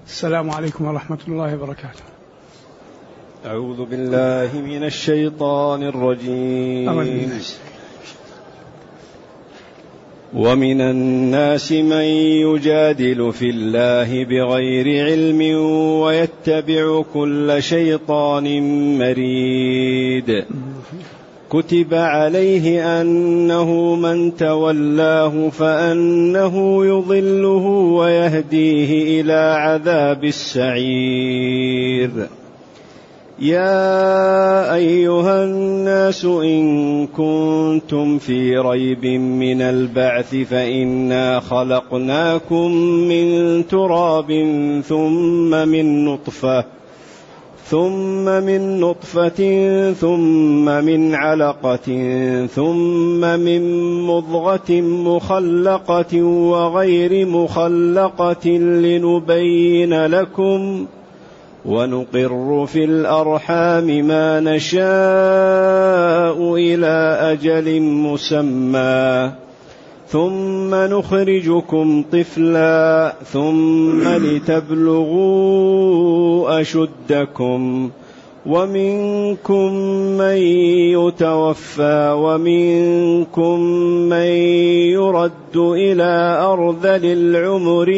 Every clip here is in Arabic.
السلام عليكم ورحمة الله وبركاته. أعوذ بالله من الشيطان الرجيم. ومن الناس من يجادل في الله بغير علم ويتبع كل شيطان مريد. كتب عليه أنه من تولاه فأنه يضله ويهديه إلى عذاب السعير. يا أيها الناس إن كنتم في ريب من البعث فإنا خلقناكم من تراب ثم من نطفة ثم من علقة ثم من مضغة مخلقة وغير مخلقة لنبين لكم ونقر في الأرحام ما نشاء إلى أجل مسمى ثم نخرجكم طفلا ثم لتبلغوا أشدكم ومنكم من يتوفى ومنكم من يرد إلى أرذل العمر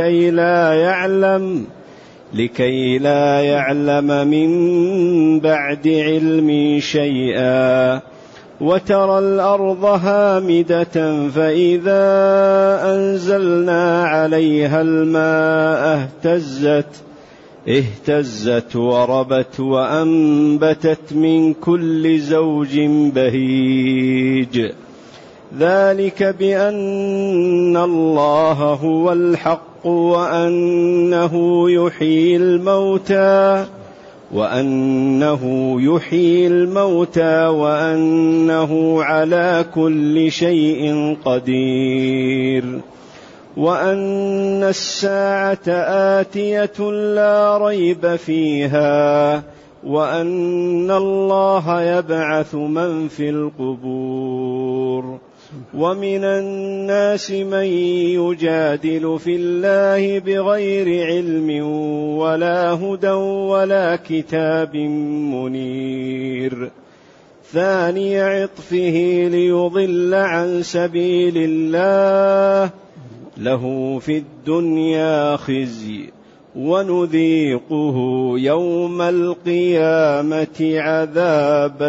لكي لا يعلم من بعد علم شيئا. وترى الأرض هامدة فإذا أنزلنا عليها الماء اهتزت وربت وأنبتت من كل زوج بهيج. ذلك بأن الله هو الحق وأنه يحيي الموتى وأنه على كل شيء قدير وأن الساعة آتية لا ريب فيها وأن الله يبعث من في القبور. ومن الناس من يجادل في الله بغير علم ولا هدى ولا كتاب منير. ثاني عطفه ليضل عن سبيل الله له في الدنيا خزي ونذيقه يوم القيامة عذاب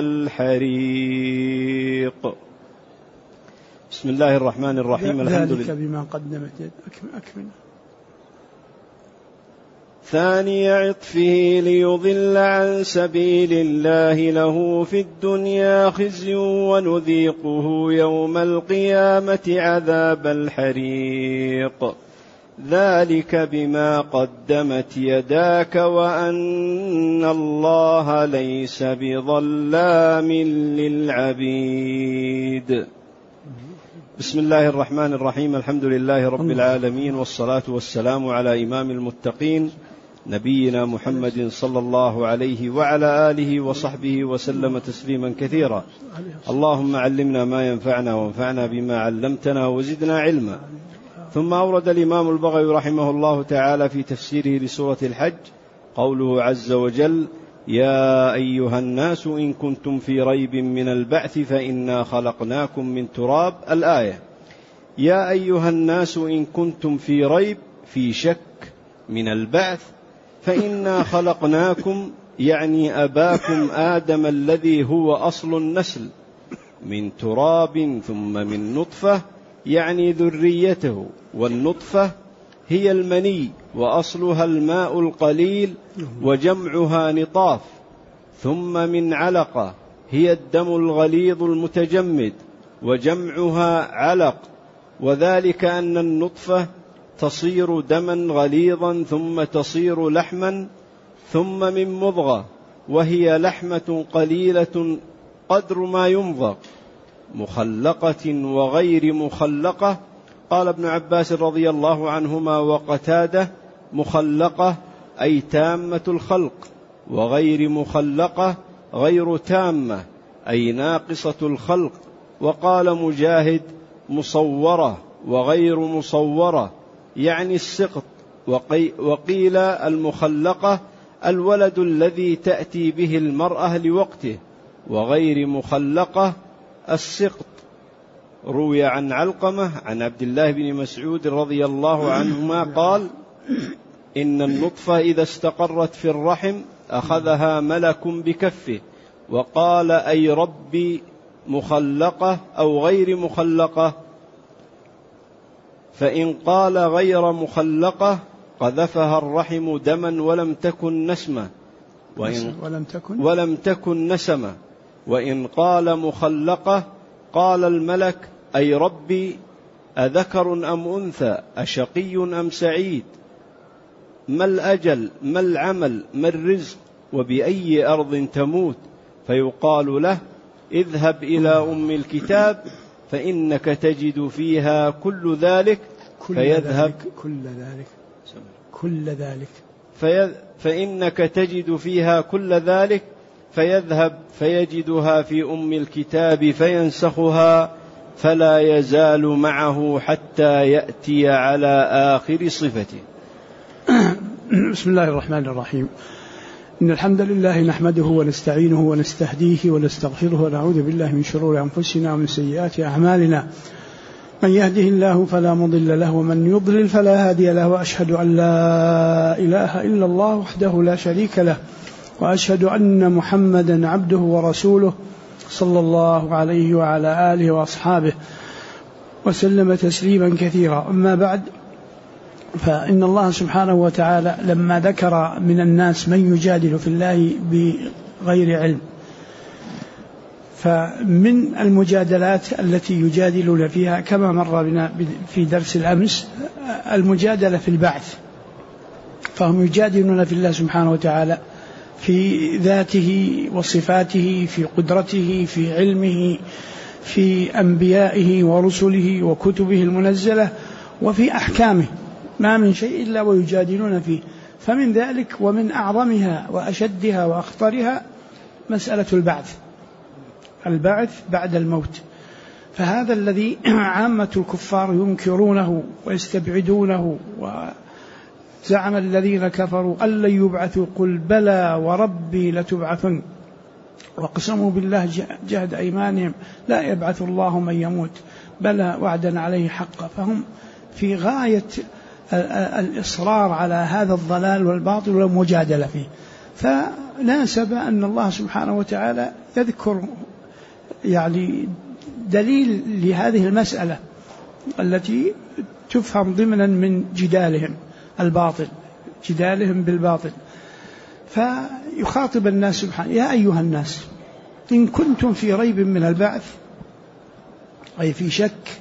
الحريق. بسم الله الرحمن الرحيم. الحمد لله. بما قدمت أكمل. ثاني عطفه ليضل عن سبيل الله له في الدنيا خزي ونذيقه يوم القيامة عذاب الحريق. ذلك بما قدمت يداك وأن الله ليس بظلام للعبيد. بسم الله الرحمن الرحيم. الحمد لله رب العالمين والصلاة والسلام على إمام المتقين نبينا محمد صلى الله عليه وعلى آله وصحبه وسلم تسليما كثيرا. اللهم علمنا ما ينفعنا وانفعنا بما علمتنا وزدنا علما. ثم أورد الإمام البغوي رحمه الله تعالى في تفسيره لسورة الحج قوله عز وجل: يا أيها الناس إن كنتم في ريب من البعث فإنا خلقناكم من تراب. الآية: يا أيها الناس إن كنتم في ريب، في شك من البعث، فإنا خلقناكم يعني أباكم آدم الذي هو أصل النسل من تراب ثم من نطفة يعني ذريته، والنطفة هي المني وأصلها الماء القليل وجمعها نطاف، ثم من علقة هي الدم الغليظ المتجمد وجمعها علق، وذلك أن النطفة تصير دما غليظا ثم تصير لحما، ثم من مضغة وهي لحمة قليلة قدر ما يمضغ، مخلقة وغير مخلقة. قال ابن عباس رضي الله عنهما وقتادة: مخلقة أي تامة الخلق، وغير مخلقة غير تامة أي ناقصة الخلق. وقال مجاهد: مصورة وغير مصورة يعني السقط وقيل المخلقة الولد الذي تأتي به المرأة لوقته، وغير مخلقة السقط. روي عن علقمة عن عبد الله بن مسعود رضي الله عنهما قال: إن النطفة إذا استقرت في الرحم أخذها ملك بكفه وقال: أي ربي مخلقة أو غير مخلقة؟ فإن قال غير مخلقة قذفها الرحم دما ولم تكن نسمة. وإن قال مخلقة قال الملك: أي ربي أذكر أم أنثى، أشقي أم سعيد، ما الأجل، ما العمل، ما الرزق، وبأي أرض تموت؟ فيقال له: اذهب إلى أم الكتاب فإنك تجد فيها كل ذلك. فإنك تجد فيها كل ذلك، فيذهب فيجدها في أم الكتاب فينسخها، فلا يزال معه حتى يأتي على آخر صفته. بسم الله الرحمن الرحيم. إن الحمد لله نحمده ونستعينه ونستهديه ونستغفره ونعوذ بالله من شرور أنفسنا ومن سيئات أعمالنا. من يهده الله فلا مضل له ومن يضلل فلا هادي له، وأشهد أن لا إله إلا الله وحده لا شريك له، وأشهد أن محمدا عبده ورسوله صلى الله عليه وعلى آله وأصحابه وسلم تسليما كثيرا. أما بعد، فإن الله سبحانه وتعالى لما ذكر من الناس من يجادل في الله بغير علم، فمن المجادلات التي يجادلون فيها كما مر بنا في درس الأمس المجادلة في البعث، فهم يجادلون في الله سبحانه وتعالى في ذاته وصفاته، في قدرته، في علمه، في أنبيائه ورسله وكتبه المنزلة، وفي أحكامه، ما من شيء إلا ويجادلون فيه. فمن ذلك ومن أعظمها وأشدها وأخطرها مسألة البعث بعد الموت. فهذا الذي عامة الكفار ينكرونه ويستبعدونه، وزعم الذين كفروا أن لن يبعثوا، قل بلى وربي لتبعثن، وقسموا بالله جهد أيمانهم لا يبعث الله من يموت بلى وعدا عليه حقا. فهم في غاية الإصرار على هذا الضلال والباطل والمجادلة فيه. فناسب أن الله سبحانه وتعالى يذكر يعني دليل لهذه المسألة التي تفهم ضمنا من جدالهم الباطل، جدالهم بالباطل. فيخاطب الناس سبحانه: يا أيها الناس إن كنتم في ريب من البعث، أي في شك،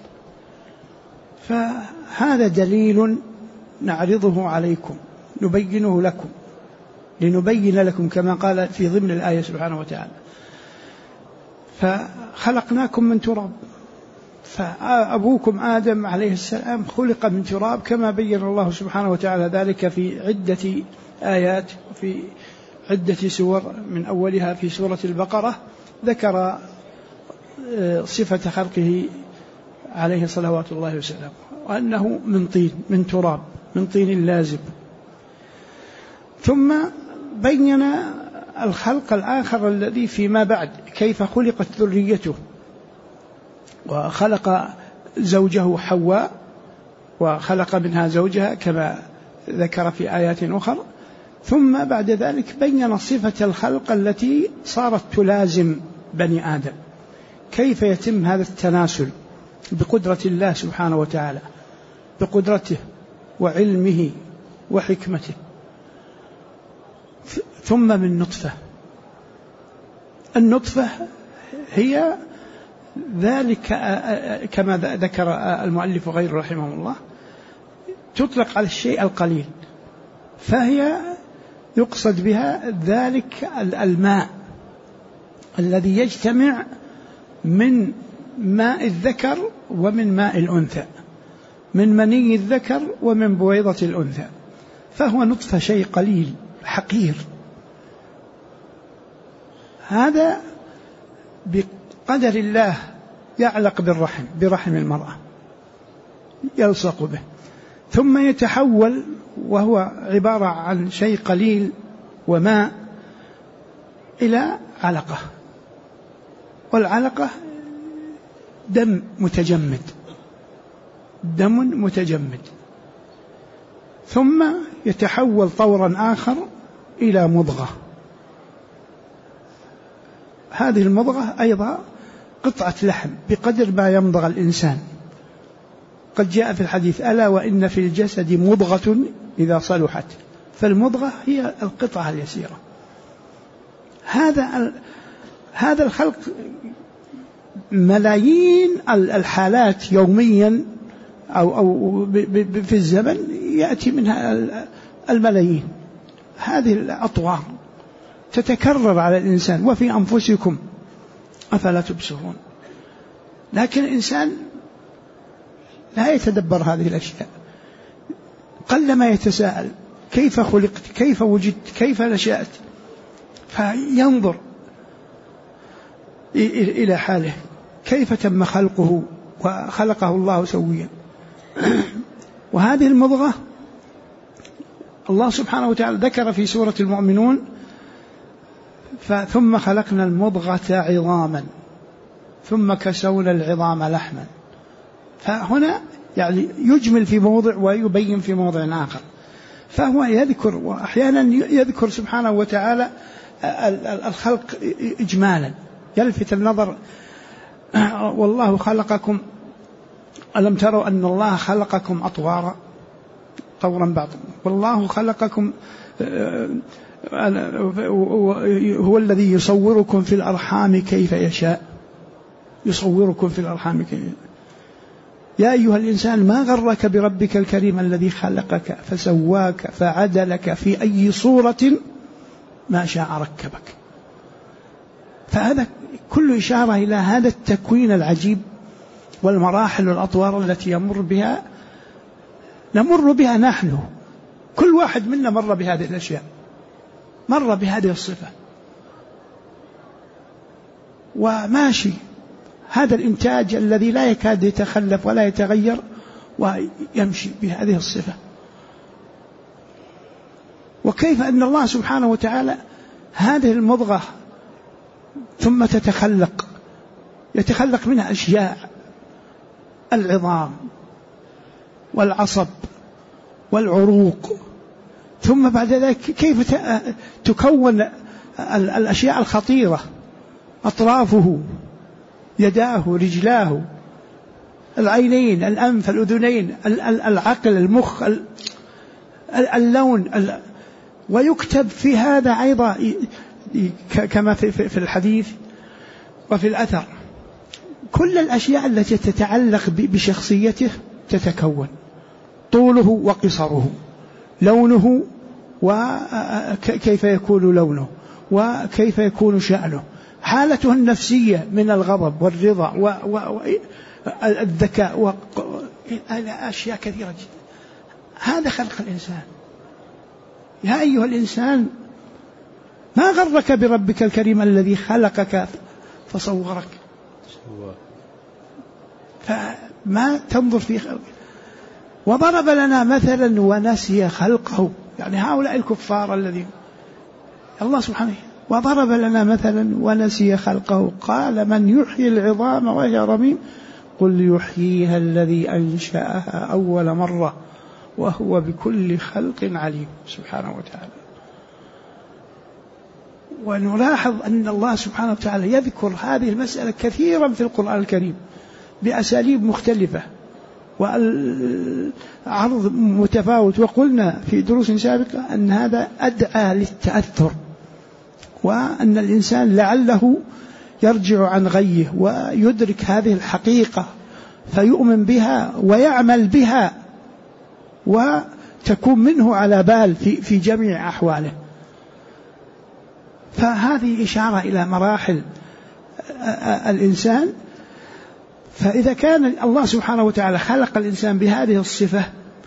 فهذا دليل نعرضه عليكم، نبينه لكم، لنبين لكم كما قال في ضمن الآية سبحانه وتعالى: فخلقناكم من تراب، فأبوكم آدم عليه السلام خلق من تراب، كما بين الله سبحانه وتعالى ذلك في عدة آيات وفي عدة سور، من أولها في سورة البقرة ذكر صفة خلقه عليه صلوات الله وسلامه، وأنه من طين، من تراب، من طين لازب. ثم بين الخلق الآخر الذي فيما بعد، كيف خلقت ذريته، وخلق زوجه حواء وخلق منها زوجها كما ذكر في آيات أخرى. ثم بعد ذلك بين صفة الخلق التي صارت تلازم بني آدم، كيف يتم هذا التناسل بقدرة الله سبحانه وتعالى، بقدرته وعلمه وحكمته. ثم من نطفة، النطفة هي ذلك كما ذكر المؤلف غير رحمه الله، تطلق على الشيء القليل، فهي يقصد بها ذلك الماء الذي يجتمع من ماء الذكر ومن ماء الأنثى، من مني الذكر ومن بويضة الأنثى، فهو نطفة شيء قليل حقير. هذا بقدر الله يعلق برحم المرأة، يلصق به، ثم يتحول وهو عبارة عن شيء قليل وماء إلى علقة، والعلقة دم متجمد، دم متجمد، ثم يتحول طورا آخر إلى مضغة. هذه المضغة أيضا قطعة لحم بقدر ما يمضغ الإنسان. قد جاء في الحديث: ألا وإن في الجسد مضغة إذا صلحت. فالمضغة هي القطعة اليسيرة. هذا الخلق ملايين الحالات يوميا أو في الزمن يأتي منها الملايين. هذه الأطوار تتكرر على الإنسان. وفي أنفسكم أفلا تبصرون. لكن الإنسان لا يتدبر هذه الأشياء، قلما يتساءل: كيف خلقت؟ كيف وجدت؟ كيف نشأت؟ فينظر إلى حاله، كيف تم خلقه وخلقه الله سويا. وهذه المضغة الله سبحانه وتعالى ذكر في سورة المؤمنون: ثم خلقنا المضغة عظاما ثم كسونا العظام لحما. فهنا يعني يجمل في موضع ويبين في موضع آخر. فهو يذكر، وأحيانا يذكر سبحانه وتعالى الخلق إجمالا يلفت النظر: والله خلقكم، ألم تروا أن الله خلقكم أطوارا طورا بعضا، والله خلقكم، هو الذي يصوركم في الأرحام كيف يشاء، يصوركم في الأرحام كيف يشاء. يا أيها الإنسان ما غرك بربك الكريم الذي خلقك فسواك فعدلك في أي صورة ما شاء ركبك. فهذا كل إشارة إلى هذا التكوين العجيب والمراحل والأطوار التي نمر بها نحن. كل واحد منا مر بهذه الأشياء، مر بهذه الصفة وماشي. هذا الإنتاج الذي لا يكاد يتخلف ولا يتغير ويمشي بهذه الصفة. وكيف أن الله سبحانه وتعالى هذه المضغة ثم يتخلق منها أشياء: العظام والعصب والعروق، ثم بعد ذلك كيف تكون الأشياء الخطيرة: أطرافه، يداه، رجلاه، العينين، الأنف، الأذنين، العقل، المخ، اللون. ويكتب في هذا أيضا كما في الحديث وفي الأثر كل الأشياء التي تتعلق بشخصيته تتكون: طوله وقصره، لونه وكيف يكون لونه، وكيف يكون شأنه، حالته النفسية من الغضب والرضا والذكاء أشياء كثيرة جدا. هذا خلق الإنسان. يا أيها الإنسان ما غرك بربك الكريم الذي خلقك فصورك. فما تنظر في خلقه. وضرب لنا مثلا ونسي خلقه، يعني هؤلاء الكفار الذين الله سبحانه وضرب لنا مثلا ونسي خلقه قال: من يحيي العظام وهي رميم قل يحييها الذي أنشأها أول مرة وهو بكل خلق عليم سبحانه وتعالى. ونلاحظ أن الله سبحانه وتعالى يذكر هذه المسألة كثيرا في القرآن الكريم بأساليب مختلفة وعرض متفاوت. وقلنا في دروس سابقة أن هذا أدعى للتأثر، وأن الإنسان لعله يرجع عن غيه ويدرك هذه الحقيقة فيؤمن بها ويعمل بها وتكون منه على بال في جميع أحواله. فهذه إشارة إلى مراحل الإنسان. فإذا كان الله سبحانه وتعالى خلق الإنسان بهذه الصفة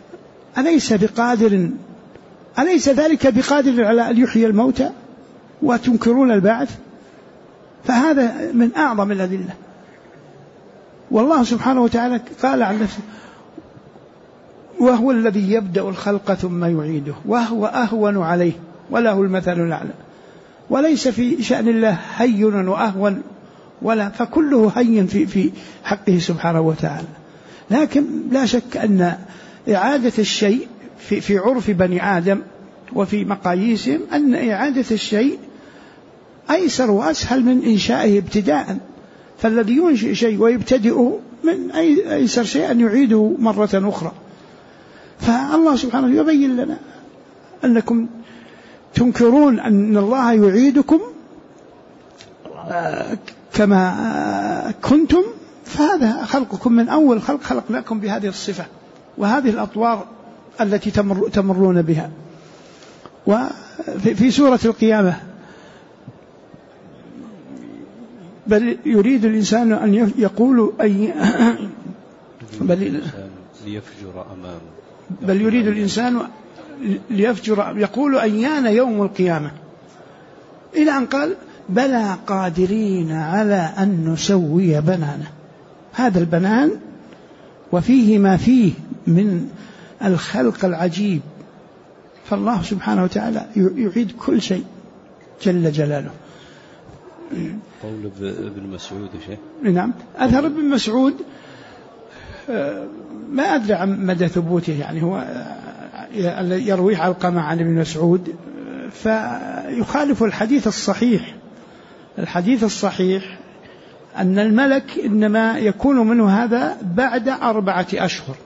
أليس ذلك بقادر على أن يحيي الموتى وتنكرون البعث؟ فهذا من أعظم الأدلة. والله سبحانه وتعالى قال عن نفسه: وهو الذي يبدأ الخلق ثم يعيده وهو أهون عليه وله المثل الأعلى. وليس في شأن الله هين وأهون ولا، فكله هين في حقه سبحانه وتعالى. لكن لا شك أن إعادة الشيء في عرف بني آدم وفي مقاييسهم أن إعادة الشيء أيسر وأسهل من إنشائه ابتداء. فالذي ينشئ شيء ويبتدئه من أيسر شيء أن يعيده مرة أخرى. فالله سبحانه يبين لنا أنكم تنكرون أن الله يعيدكم كما كنتم، فهذا خلقكم من أول خلق خلقناكم بهذه الصفة وهذه الأطوار التي تمرون بها. وفي سورة القيامة بل يريد الإنسان أن يقول بل يريد الإنسان ليفجر يقول أيان يوم القيامة، إلى أن قال بلى قادرين على أن نسوي بنانه. هذا البنان وفيه ما فيه من الخلق العجيب. فالله سبحانه وتعالى يعيد كل شيء جل جلاله. قول ابن مسعود شيء. نعم، أثر ابن مسعود ما أدري عن مدى ثبوته، يعني هو يرويه علقمة عن ابن مسعود، فيخالف الحديث الصحيح. الحديث الصحيح أن الملك إنما يكون منه هذا بعد 4 أشهر،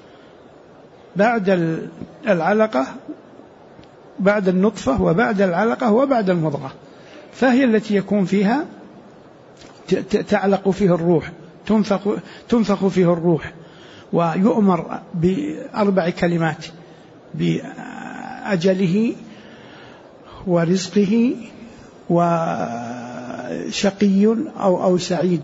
بعد العلقة، بعد النطفة وبعد العلقة وبعد المضغة، فهي التي يكون فيها تعلق فيه الروح، تنفخ فيه الروح، ويؤمر ب4 كلمات: بأجله ورزقه وشقي أو سعيد.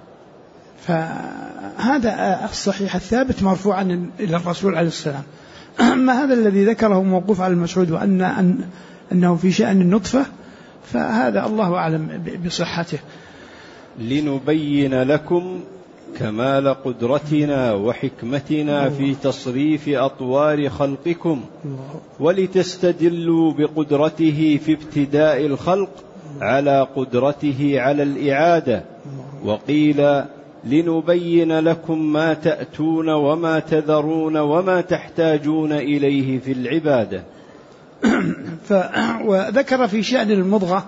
فهذا الصحيح الثابت مرفوعا إلى الرسول عليه السلام. أما هذا الذي ذكره موقوف على المسعود أنه في شأن النطفة، فهذا الله أعلم بصحته. لنبين لكم كمال قدرتنا وحكمتنا في تصريف أطوار خلقكم، ولتستدلوا بقدرته في ابتداء الخلق على قدرته على الإعادة. وقيل لنبين لكم ما تأتون وما تذرون وما تحتاجون إليه في العبادة. وذكر في شأن المضغة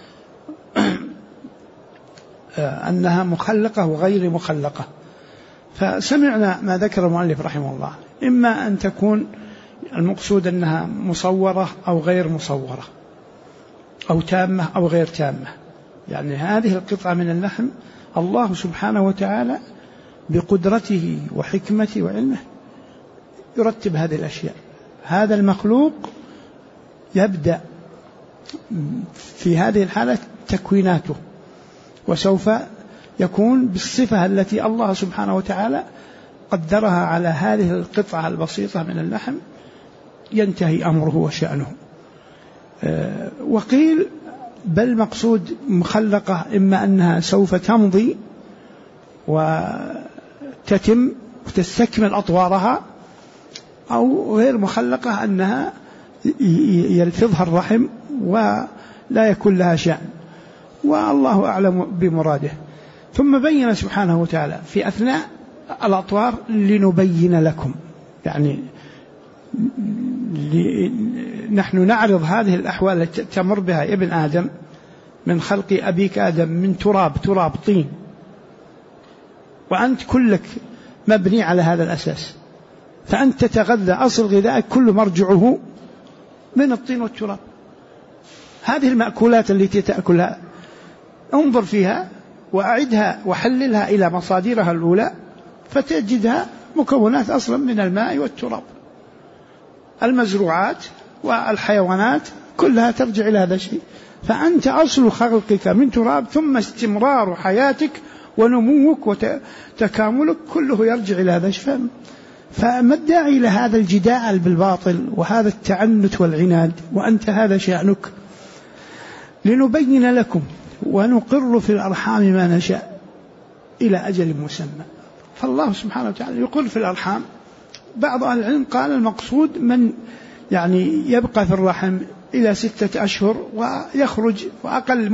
أنها مخلقة وغير مخلقة. فسمعنا ما ذكر المؤلف رحمه الله، إما أن تكون المقصود أنها مصورة أو غير مصورة، أو تامة أو غير تامة. يعني هذه القطعة من اللحم الله سبحانه وتعالى بقدرته وحكمته وعلمه يرتب هذه الأشياء. هذا المخلوق يبدأ في هذه الحالة تكويناته، وسوف يكون بالصفة التي الله سبحانه وتعالى قدرها على هذه القطعة البسيطة من اللحم ينتهي أمره وشأنه. وقيل بل مقصود مخلقة، إما أنها سوف تمضي وتتم وتستكمل أطوارها، أو غير مخلقة أنها يلفظها الرحم ولا يكون لها شأن، والله أعلم بمراده. ثم بين سبحانه وتعالى في أثناء الأطوار لنبين لكم، يعني نحن نعرض هذه الأحوال التي تمر بها ابن آدم من خلق أبيك آدم من تراب طين، وأنت كلك مبني على هذا الأساس، فأنت تتغذى، أصل غذائك كل مرجعه من الطين والتراب. هذه المأكولات التي تأكلها انظر فيها وأعدها وحللها إلى مصادرها الأولى، فتجدها مكونات أصلا من الماء والتراب. المزروعات والحيوانات كلها ترجع إلى هذا الشيء. فأنت أصل خلقك من تراب، ثم استمرار حياتك ونموك وتكاملك كله يرجع إلى هذا الشيء. فما الداعي لهذا الجدال بالباطل وهذا التعنت والعناد وأنت هذا شأنك؟ لنبين لكم ونقر في الأرحام ما نشاء إلى أجل مسمى. فالله سبحانه وتعالى يقر في الأرحام بعض أهل العلم قال المقصود من يعني يبقى في الرحم إلى 6 أشهر ويخرج، وأقل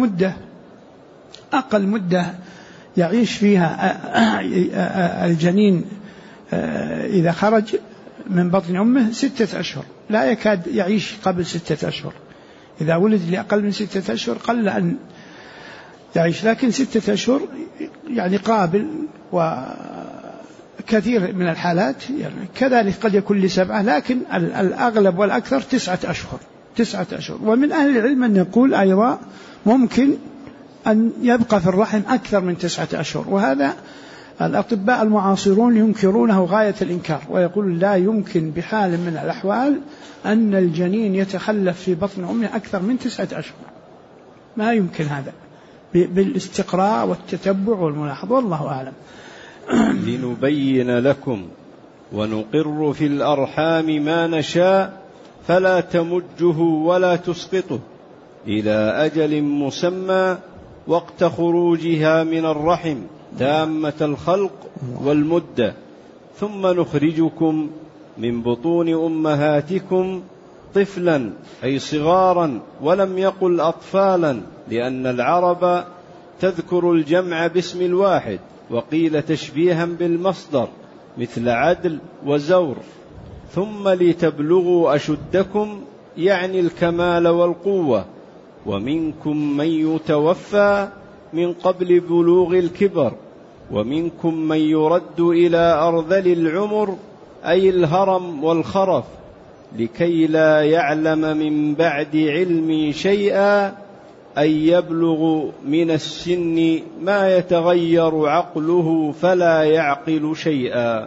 مدة يعيش فيها الجنين إذا خرج من بطن أمه 6 أشهر، لا يكاد يعيش قبل 6 أشهر. إذا ولد لأقل من 6 أشهر قل أن يعيش، لكن 6 أشهر يعني قابل. وكثير من الحالات يعني كذلك قد يكون ل7، لكن الأغلب والأكثر 9 أشهر. ومن أهل العلم أن يقول أيضا ممكن أن يبقى في الرحم أكثر من 9 أشهر، وهذا الأطباء المعاصرون ينكرونه غاية الإنكار، ويقول لا يمكن بحال من الأحوال أن الجنين يتخلف في بطن أمه أكثر من 9 أشهر، ما يمكن هذا بالاستقراء والتتبع والملاحظة، والله أعلم. لنبين لكم ونقر في الأرحام ما نشاء فلا تمجه ولا تسقطه إلى أجل مسمى وقت خروجها من الرحم تامة الخلق والمدة، ثم نخرجكم من بطون أمهاتكم طفلا أي صغارا، ولم يقل أطفالا، لأن العرب تذكر الجمع باسم الواحد، وقيل تشبيها بالمصدر مثل عدل وزور. ثم لتبلغوا أشدكم يعني الكمال والقوة، ومنكم من يتوفى من قبل بلوغ الكبر، ومنكم من يرد إلى أرذل العمر أي الهرم والخرف، لكي لا يعلم من بعد علم شيئا أي يبلغ من السن ما يتغير عقله فلا يعقل شيئا.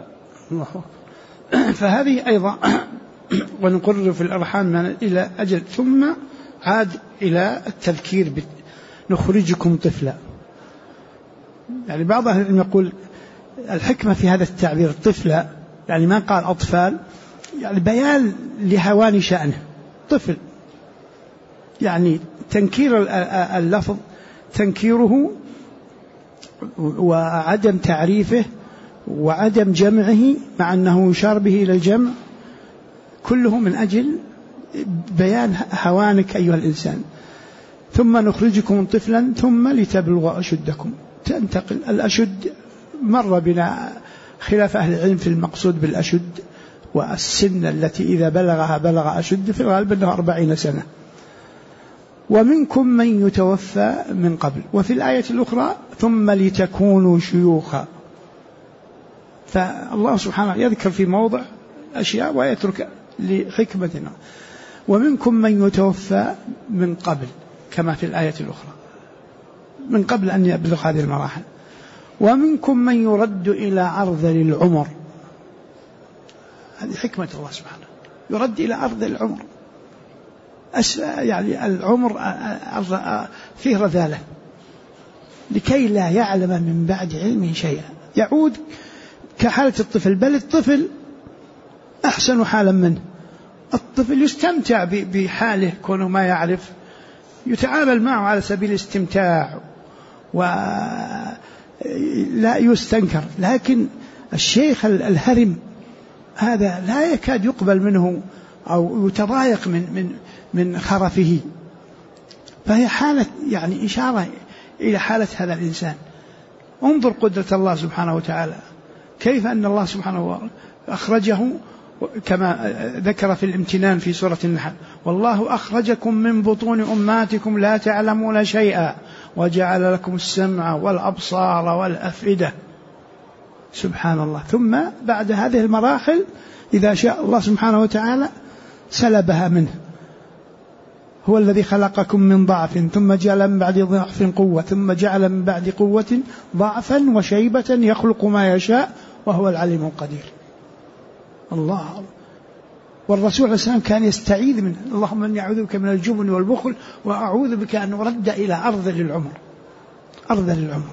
فهذه أيضا ونقر في الأرحام إلى أجل، ثم عاد إلى التذكير نخرجكم طفلا. يعني بعض أهل العلم يقول الحكمة في هذا التعبير طفلا، يعني ما قال أطفال، يعني بيان لهوان شأنه طفل، يعني تنكير اللفظ تنكيره وعدم تعريفه وعدم جمعه مع أنه يشار به إلى الجمع، كله من أجل بيان هوانك أيها الإنسان. ثم نخرجكم طفلا ثم لتبلغوا أشدكم، تنتقل الأشد. مر بنا خلاف أهل العلم في المقصود بالأشد، والسن التي إذا بلغها بلغ أشد في الغالب أنه 40 سنة. ومنكم من يتوفى من قبل، وفي الآية الأخرى ثم لتكونوا شيوخا. فالله سبحانه يذكر في موضع أشياء ويترك لحكمتنا. ومنكم من يتوفى من قبل كما في الآية الأخرى، من قبل أن يبلغ هذه المراحل. ومنكم من يرد إلى أرذل العمر، هذه حكمة الله سبحانه، يرد إلى أرذل العمر، يعني العمر فيه رذالة، لكي لا يعلم من بعد علم شيئا، يعود كحالة الطفل، بل الطفل أحسن حالا منه. الطفل يستمتع بحاله، كونه ما يعرف يتعامل معه على سبيل الاستمتاع ولا يستنكر. لكن الشيخ الهرم هذا لا يكاد يقبل منه أو يتضايق من خرفه. فهي حالة يعني إشارة إلى حالة هذا الإنسان. انظر قدرة الله سبحانه وتعالى، كيف أن الله سبحانه وتعالى أخرجه كما ذكر في الامتنان في سورة النحل: والله أخرجكم من بطون أمهاتكم لا تعلمون شيئا وجعل لكم السمع والأبصار والأفئدة. سبحان الله. ثم بعد هذه المراحل إذا شاء الله سبحانه وتعالى سلبها منه. هو الذي خلقكم من ضعف ثم جعل من بعد ضعف قوة ثم جعل من بعد قوة ضعفا وشيبة يخلق ما يشاء وهو العليم القدير. الله. والرسول عليه السلام كان يستعيذ منه: اللهم إني أعوذ بك من الجبن والبخل وأعوذ بك أن أرد إلى أرذل العمر. أرذل العمر،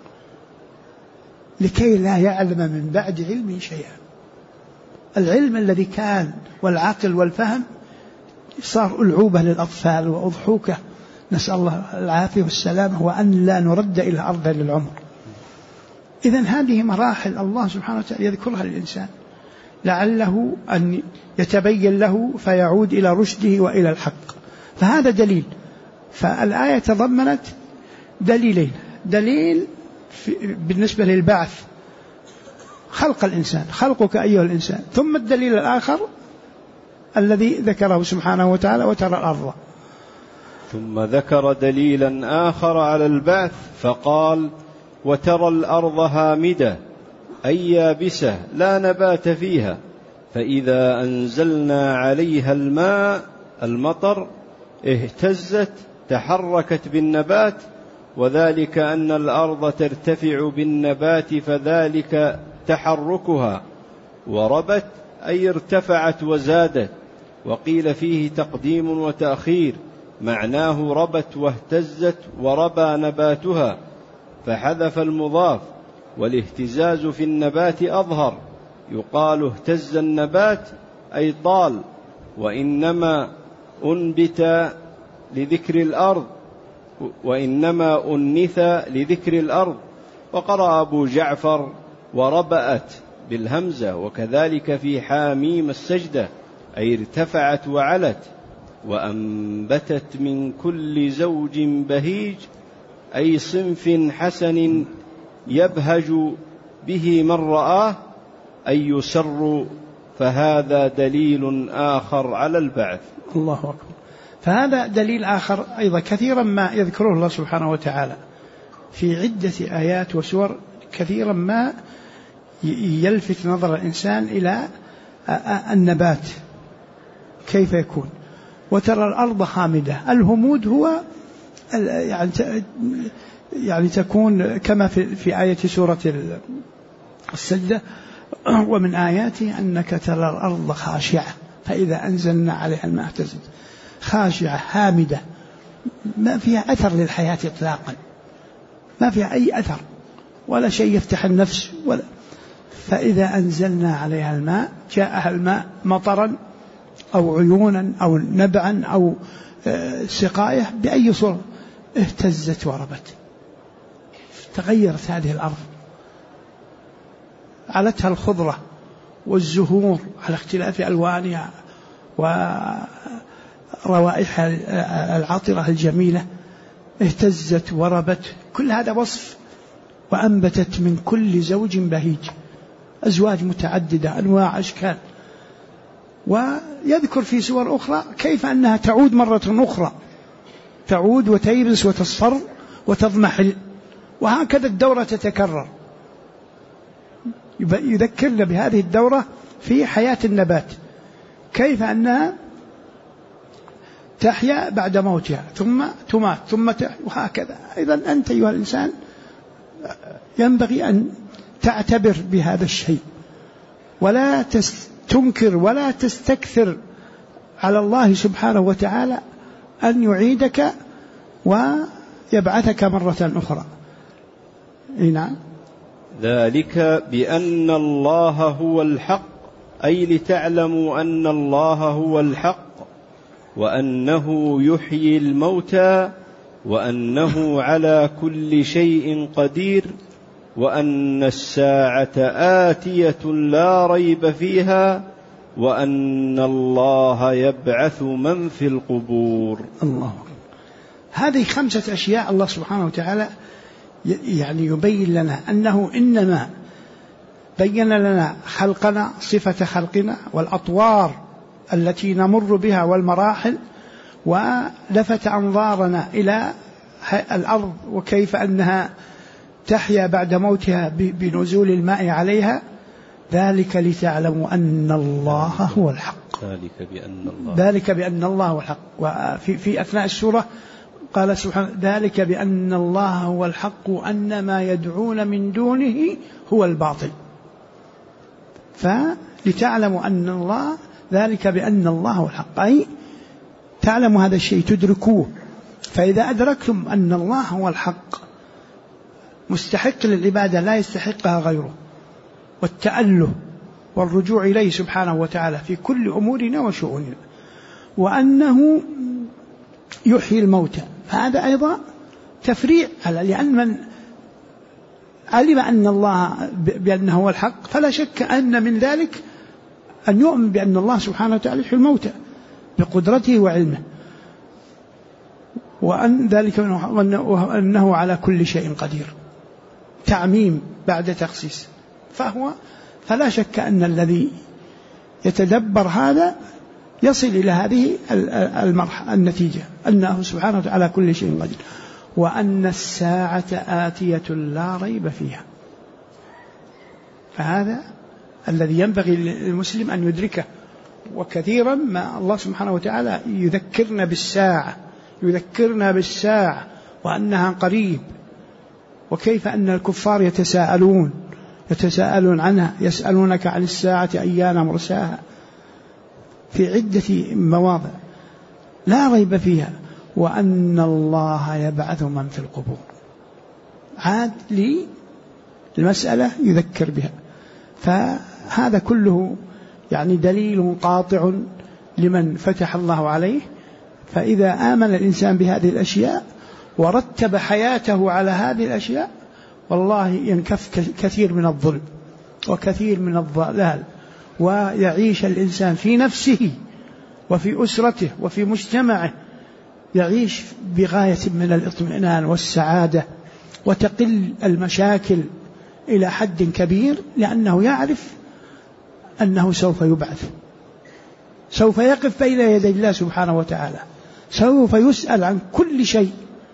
لكي لا يعلم من بعد علم شيئا. العلم الذي كان والعقل والفهم صار ألعوبة للأطفال وأضحوكة، نسأل الله العافية والسلامة، وأن لا نرد إلى أرذل العمر. إذن هذه مراحل الله سبحانه وتعالى يذكرها للإنسان، لعله أن يتبين له فيعود إلى رشده وإلى الحق. فهذا دليل. فالآية تضمنت دليلين: دليل بالنسبة للبعث، خلق الإنسان، خلقك أيها الإنسان، ثم الدليل الآخر الذي ذكره سبحانه وتعالى: وترى الأرض. ثم ذكر دليلا آخر على البعث فقال: وترى الأرض هامدة أي يابسة لا نبات فيها، فإذا أنزلنا عليها المطر اهتزت تحركت بالنبات، وذلك أن الأرض ترتفع بالنبات فذلك تحركها، وربت أي ارتفعت وزادت. وقيل فيه تقديم وتأخير، معناه ربت واهتزت وربى نباتها، فحذف المضاف، والاهتزاز في النبات أظهر، يقال اهتز النبات أي طال، وإنما أنبت لذكر الأرض، وإنما أنث لذكر الأرض. وقرأ أبو جعفر: وربأت بالهمزة، وكذلك في حاميم السجدة أي ارتفعت وعلت. وأنبتت من كل زوج بهيج أي صنف حسن يبهج به من رآه أي يسر، فهذا دليل آخر على البعث. الله أكبر. فهذا دليل آخر أيضا كثيرا ما يذكره الله سبحانه وتعالى في عدة آيات وسور، كثيرا ما يلفت نظر الإنسان إلى النبات كيف يكون. وترى الأرض خامدة، الهمود هو يعني تكون كما في آية سورة السجدة: ومن آياته أنك ترى الأرض خاشعة فإذا أنزلنا عليها الماء اهتزت. خاشعة هامدة، ما فيها أثر للحياة إطلاقا، ما فيها أي أثر ولا شيء يفتح النفس ولا. فإذا أنزلنا عليها الماء، جاءها الماء مطرا أو عيونا أو نبعا أو سقاية بأي صورة، اهتزت وربت، تغيرت هذه الأرض، علتها الخضرة والزهور على اختلاف ألوانها وروائحها العطرة الجميلة، اهتزت وربت، كل هذا وصف. وأنبتت من كل زوج بهيج، أزواج متعددة أنواع أشكال. ويذكر في سور أخرى كيف أنها تعود مرة أخرى، تعود وتيبس وتصفر وتضمحل، وهكذا الدورة تتكرر. يذكرنا بهذه الدورة في حياة النبات، كيف أنها تحيا بعد موتها ثم تمات ثم تحيا، وهكذا. أيضا أنت أيها الإنسان ينبغي أن تعتبر بهذا الشيء، ولا تنكر ولا تستكثر على الله سبحانه وتعالى أن يعيدك ويبعثك مرة أخرى. نعم. ذلك بأن الله هو الحق، أي لتعلموا أن الله هو الحق، وأنه يحيي الموتى، وأنه على كل شيء قدير، وأن الساعة آتية لا ريب فيها، وأن الله يبعث من في القبور. الله. هذه 5 أشياء الله سبحانه وتعالى يعني يبين لنا أنه إنما بين لنا خلقنا، صفة خلقنا والأطوار التي نمر بها والمراحل، ولفت أنظارنا إلى الأرض وكيف أنها تحيا بعد موتها بنزول الماء عليها. ذلك لتعلموا أن الله هو الحق. ذلك بأن الله هو الحق. وفي أثناء السورة قال سبحانه: ذلك بأن الله هو الحق وأن ما يدعون من دونه هو الباطل. فلتعلموا أن الله، ذلك بأن الله هو الحق، أي تعلموا هذا الشيء تدركوه. فإذا أدركتم أن الله هو الحق مستحق للعبادة لا يستحقها غيره، والتأله والرجوع إليه سبحانه وتعالى في كل أمورنا وشؤوننا، وأنه يحيي الموتى، فهذا أيضا تفريع، لأن من علم أن الله بأنه هو الحق فلا شك أن من ذلك أن يؤمن بأن الله سبحانه وتعالى يحيي الموتى بقدرته وعلمه، وأن ذلك أنه على كل شيء قدير، تعميم بعد تخصيص. فلا شك أن الذي يتدبر هذا يصل إلى هذه النتيجة، أنه سبحانه وتعالى على كل شيء قدير، وأن الساعة آتية لا ريب فيها. فهذا الذي ينبغي للمسلم أن يدركه. وكثيرا ما الله سبحانه وتعالى يذكرنا بالساعة وأنها قريب، وكيف أن الكفار يتساءلون عنها، يسألونك عن الساعة أيان مرساها، في عدة مواضع لا ريب فيها، وأن الله يبعث من في القبور. عاد للمسألة يذكر بها. فهذا كله يعني دليل قاطع لمن فتح الله عليه. فإذا آمن الإنسان بهذه الأشياء ورتب حياته على هذه الأشياء، والله ينكف كثير من الظلم وكثير من الضلال، ويعيش الإنسان في نفسه وفي أسرته وفي مجتمعه، يعيش بغاية من الاطمئنان والسعادة، وتقل المشاكل إلى حد كبير، لأنه يعرف أنه سوف يبعث، سوف يقف بين يدي الله سبحانه وتعالى، سوف يسأل عن كل شيء.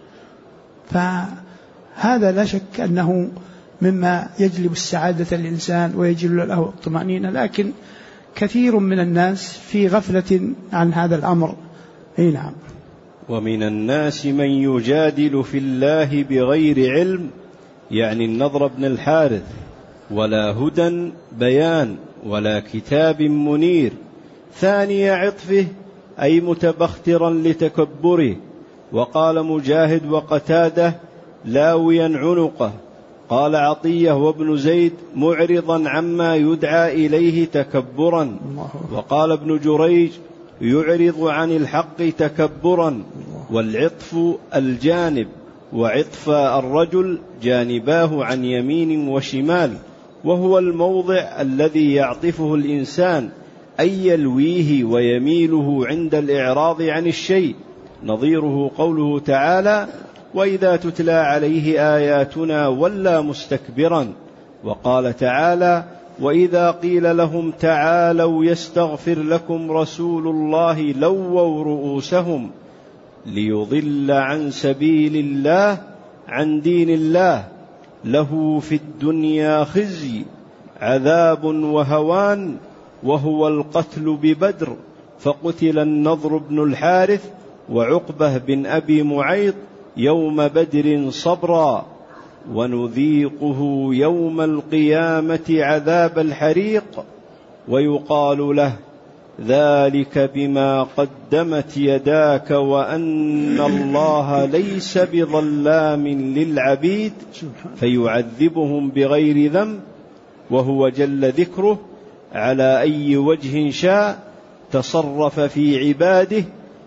فهذا لا شك أنه مما يجلب السعادة للإنسان ويجلب له الطمأنينة، لكن كثير من الناس في غفلة عن هذا الأمر. نعم. ومن الناس من يجادل في الله بغير علم، يعني النضر بن الحارث، ولا هدى بيان ولا كتاب منير، ثاني عطفه أي متبخترا لتكبره. وقال مجاهد وقتاده لاويا عنقه. قال عطية وابن زيد معرضا عما يدعى إليه تكبرا. وقال ابن جريج يعرض عن الحق تكبرا. والعطف الجانب، وعطف الرجل جانباه عن يمين وشمال، وهو الموضع الذي يعطفه الإنسان أي يلويه ويميله عند الإعراض عن الشيء، نظيره قوله تعالى وإذا تتلى عليه آياتنا ولى مستكبرا. وقال تعالى وإذا قيل لهم تعالوا يستغفر لكم رسول الله لووا رؤوسهم ليضل عن سبيل الله عن دين الله له في الدنيا خزي عذاب وهوان وهو القتل ببدر فقتل النضر بن الحارث وعقبة بن أبي معيط يوم بدر صبرا ونذيقه يوم القيامة عذاب الحريق ويقال له ذلك بما قدمت يداك وأن الله ليس بظلام للعبيد فيعذبهم بغير ذنب وهو جل ذكره على أي وجه شاء تصرف في عباده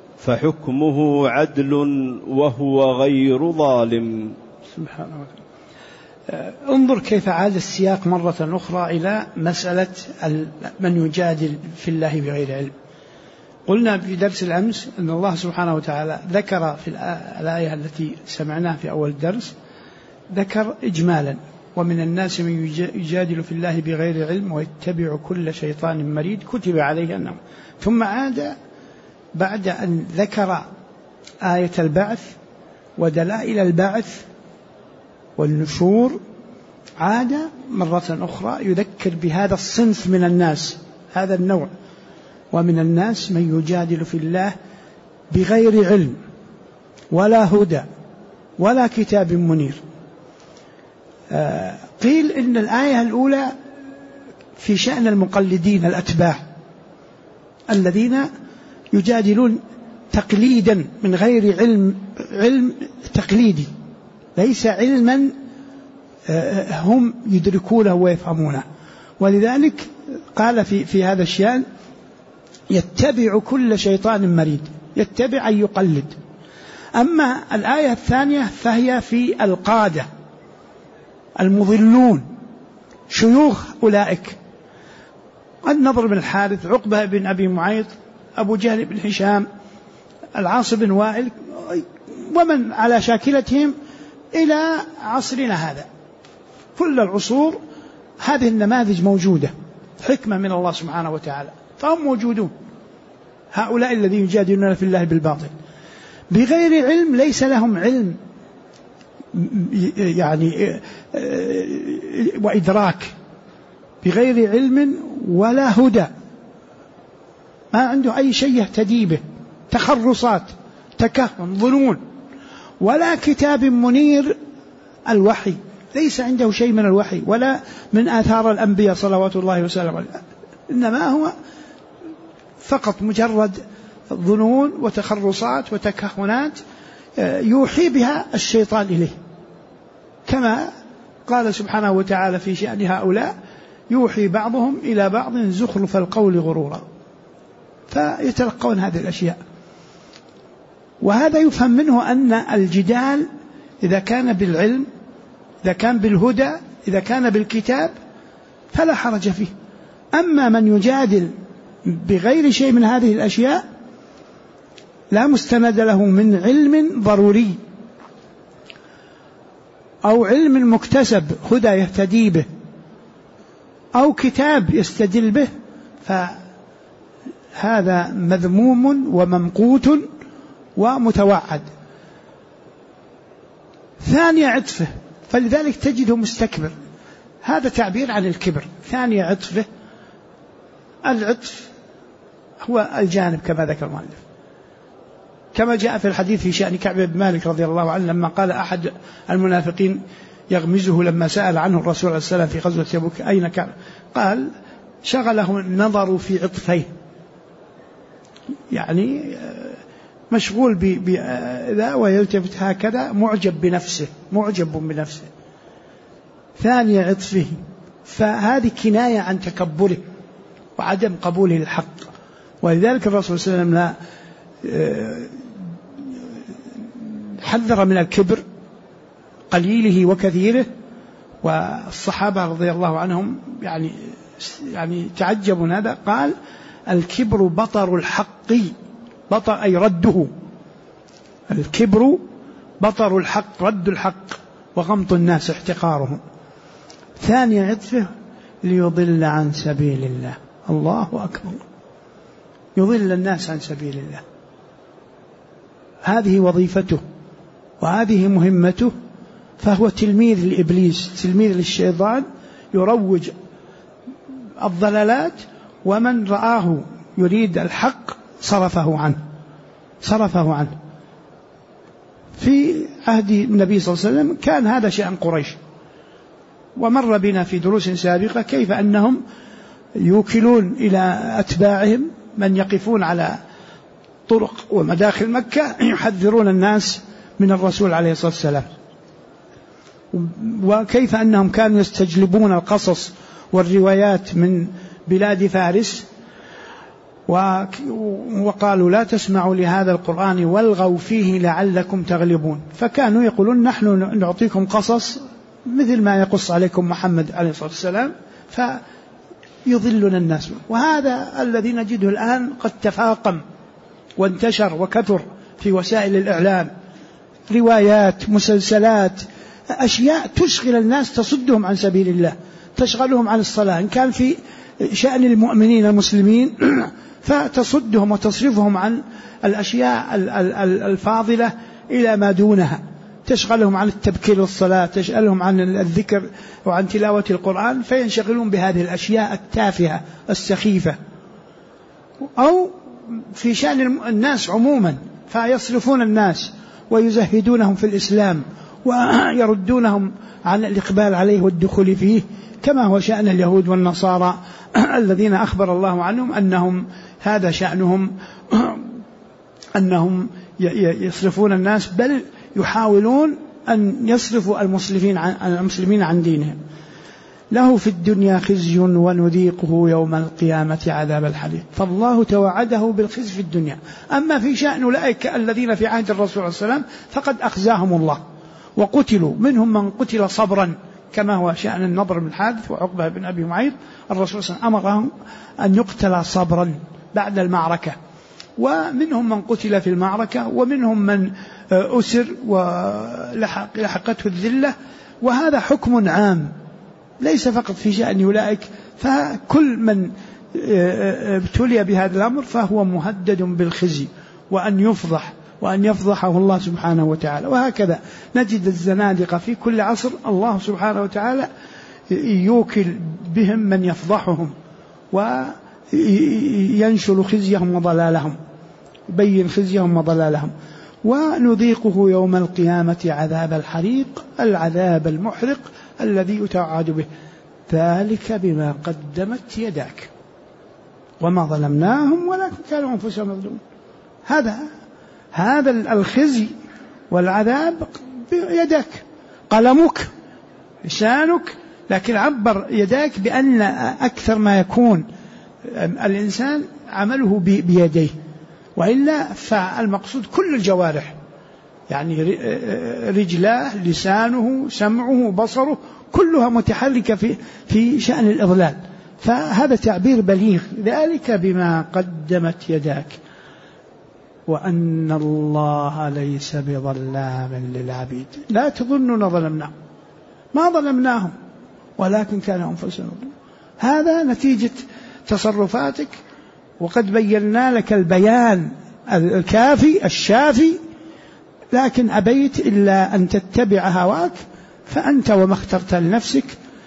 فحكمه عدل وهو غير ظالم. سبحانه وتعالى. انظر كيف عاد السياق مرة أخرى إلى مسألة من يجادل في الله بغير علم. قلنا في درس الأمس أن الله سبحانه وتعالى ذكر في الآية التي سمعناها في أول درس، ذكر إجمالا ومن الناس من يجادل في الله بغير علم ويتبع كل شيطان مريد كتب عليه أنه، ثم عاد بعد أن ذكر آية البعث ودلائل البعث والنشور، عاد مرة أخرى يذكر بهذا الصنف من الناس، هذا النوع. ومن الناس من يجادل في الله بغير علم ولا هدى ولا كتاب منير. قيل إن الآية الأولى في شأن المقلدين الأتباع الذين يجادلون تقليدا من غير علم تقليدي، ليس علما هم يدركونه ويفهمونه. ولذلك قال في هذا الشأن يتبع كل شيطان مريد، يتبع أن يقلد. أما الآية الثانية فهي في القادة المضلون شيوخ أولئك النضر بن الحارث، عقبة بن أبي معيط، أبو جهل بن هشام، العاص بن وائل، ومن على شاكلتهم إلى عصرنا هذا. كل العصور هذه النماذج موجودة، حكمة من الله سبحانه وتعالى، فهم موجودون. هؤلاء الذين يجادلون في الله بالباطل بغير علم، ليس لهم علم يعني وإدراك، بغير علم ولا هدى، ما عنده أي شيء يهتدي به، تخرصات، تكهن، ظنون، ولا كتاب منير الوحي، ليس عنده شيء من الوحي ولا من آثار الأنبياء صلوات الله وسلامه عليه، إنما هو فقط مجرد ظنون وتخرصات وتكهنات يوحي بها الشيطان إليه، كما قال سبحانه وتعالى في شأن هؤلاء: يوحي بعضهم إلى بعض زخرف القول غرورا. فيتلقون هذه الأشياء. وهذا يفهم منه أن الجدال إذا كان بالعلم، إذا كان بالهدى، إذا كان بالكتاب، فلا حرج فيه. أما من يجادل بغير شيء من هذه الأشياء لا مستند له من علم ضروري أو علم مكتسب هدى يهتدي به أو كتاب يستدل به، فهذا مذموم وممقوت ومتوعد. ثاني عطفه، فلذلك تجده مستكبر، هذا تعبير عن الكبر. ثاني عطفه، العطف هو الجانب كما ذكر المؤلف، كما جاء في الحديث في شأن كعب بن مالك رضي الله عنه لما قال أحد المنافقين يغمزه لما سأل عنه الرسول عليه السلام في غزوة تبوك: أين كعب؟ قال: شغله النظر في عطفيه، يعني مشغول بذا ويلتفت هكذا، معجب بنفسه، معجب بنفسه. ثاني عطفه، فهذه كناية عن تكبره وعدم قبوله الحق. ولذلك الرسول صلى الله عليه وسلم حذر من الكبر قليله وكثيره، والصحابة رضي الله عنهم يعني تعجبوا من هذا. قال: الكبر بطر الحق، بطر أي رده، الكبر بطر الحق، رد الحق، وغمط الناس احتقارهم. ثاني عطفه، ليضل عن سبيل الله. الله أكبر، يضل الناس عن سبيل الله، هذه وظيفته وهذه مهمته. فهو تلميذ لإبليس، تلميذ للشيطان، يروج الضلالات، ومن رآه يريد الحق صرفه عنه. في عهد النبي صلى الله عليه وسلم كان هذا شأن قريش، ومر بنا في دروس سابقة كيف أنهم يوكلون إلى أتباعهم من يقفون على طرق ومداخل مكة يحذرون الناس من الرسول عليه الصلاة والسلام، وكيف أنهم كانوا يستجلبون القصص والروايات من بلاد فارس، وقالوا: لا تسمعوا لهذا القرآن والغوا فيه لعلكم تغلبون. فكانوا يقولون: نحن نعطيكم قصص مثل ما يقص عليكم محمد عليه الصلاة والسلام، فيضلنا الناس. وهذا الذي نجده الآن قد تفاقم وانتشر وكثر في وسائل الإعلام، روايات، مسلسلات، أشياء تشغل الناس، تصدهم عن سبيل الله، تشغلهم عن الصلاة، إن كان في شأن المؤمنين المسلمين فتصدهم وتصرفهم عن الأشياء الفاضلة إلى ما دونها، تشغلهم عن التبكير للصلاة، تشغلهم عن الذكر وعن تلاوة القرآن، فينشغلون بهذه الأشياء التافهة السخيفة. أو في شأن الناس عموما، فيصرفون الناس ويزهدونهم في الإسلام ويردونهم عن الإقبال عليه والدخول فيه، كما هو شأن اليهود والنصارى الذين أخبر الله عنهم أنهم هذا شأنهم، أنهم يصرفون الناس، بل يحاولون أن يصرفوا المسلمين عن دينهم. له في الدنيا خزي ونذيقه يوم القيامة عذاب الحريق. فالله توعده بالخزي في الدنيا. أما في شأن أولئك الذين في عهد الرسول صلى الله عليه وسلم فقد أخزاهم الله وقتلوا، منهم من قتل صبرا كما هو شأن النضر بن الحارث وعقبة بن أبي معيط. الرسول صلى الله عليه وسلم أمرهم أن يقتل صبرا بعد المعركة، ومنهم من قتل في المعركة ومنهم من أسر ولحقته الذلة، وهذا حكم عام ليس فقط في شأن أولئك، فكل من ابتلي بهذا الأمر فهو مهدد بالخزي وأن يفضح وأن يفضحه الله سبحانه وتعالى. وهكذا نجد الزنادقة في كل عصر الله سبحانه وتعالى يوكل بهم من يفضحهم وينشر خزيهم وضلالهم، يبين خزيهم وضلالهم. ونذيقه يوم القيامة عذاب الحريق، العذاب المحرق الذي يتوعد به، ذلك بما قدمت يداك وما ظلمناهم ولكن كانوا أنفسهم يظلمون. هذا الخزي والعذاب بيدك، قلمك، لسانك، لكن عبر يداك بأن أكثر ما يكون الإنسان عمله بيديه، وإلا فالمقصود كل الجوارح، يعني رجلاه، لسانه، سمعه، بصره، كلها متحركة في شأن الإضلال. فهذا تعبير بليغ، ذلك بما قدمت يداك وأن الله ليس بظلام للعبيد. لا تظنون ظلمناهم، ما ظلمناهم ولكن كانوا أنفسهم يظلمون. هذا نتيجة تصرفاتك، وقد بينا لك البيان الكافي الشافي، لكن أبيت إلا أن تتبع هواك، فأنت وما اخترت لنفسك،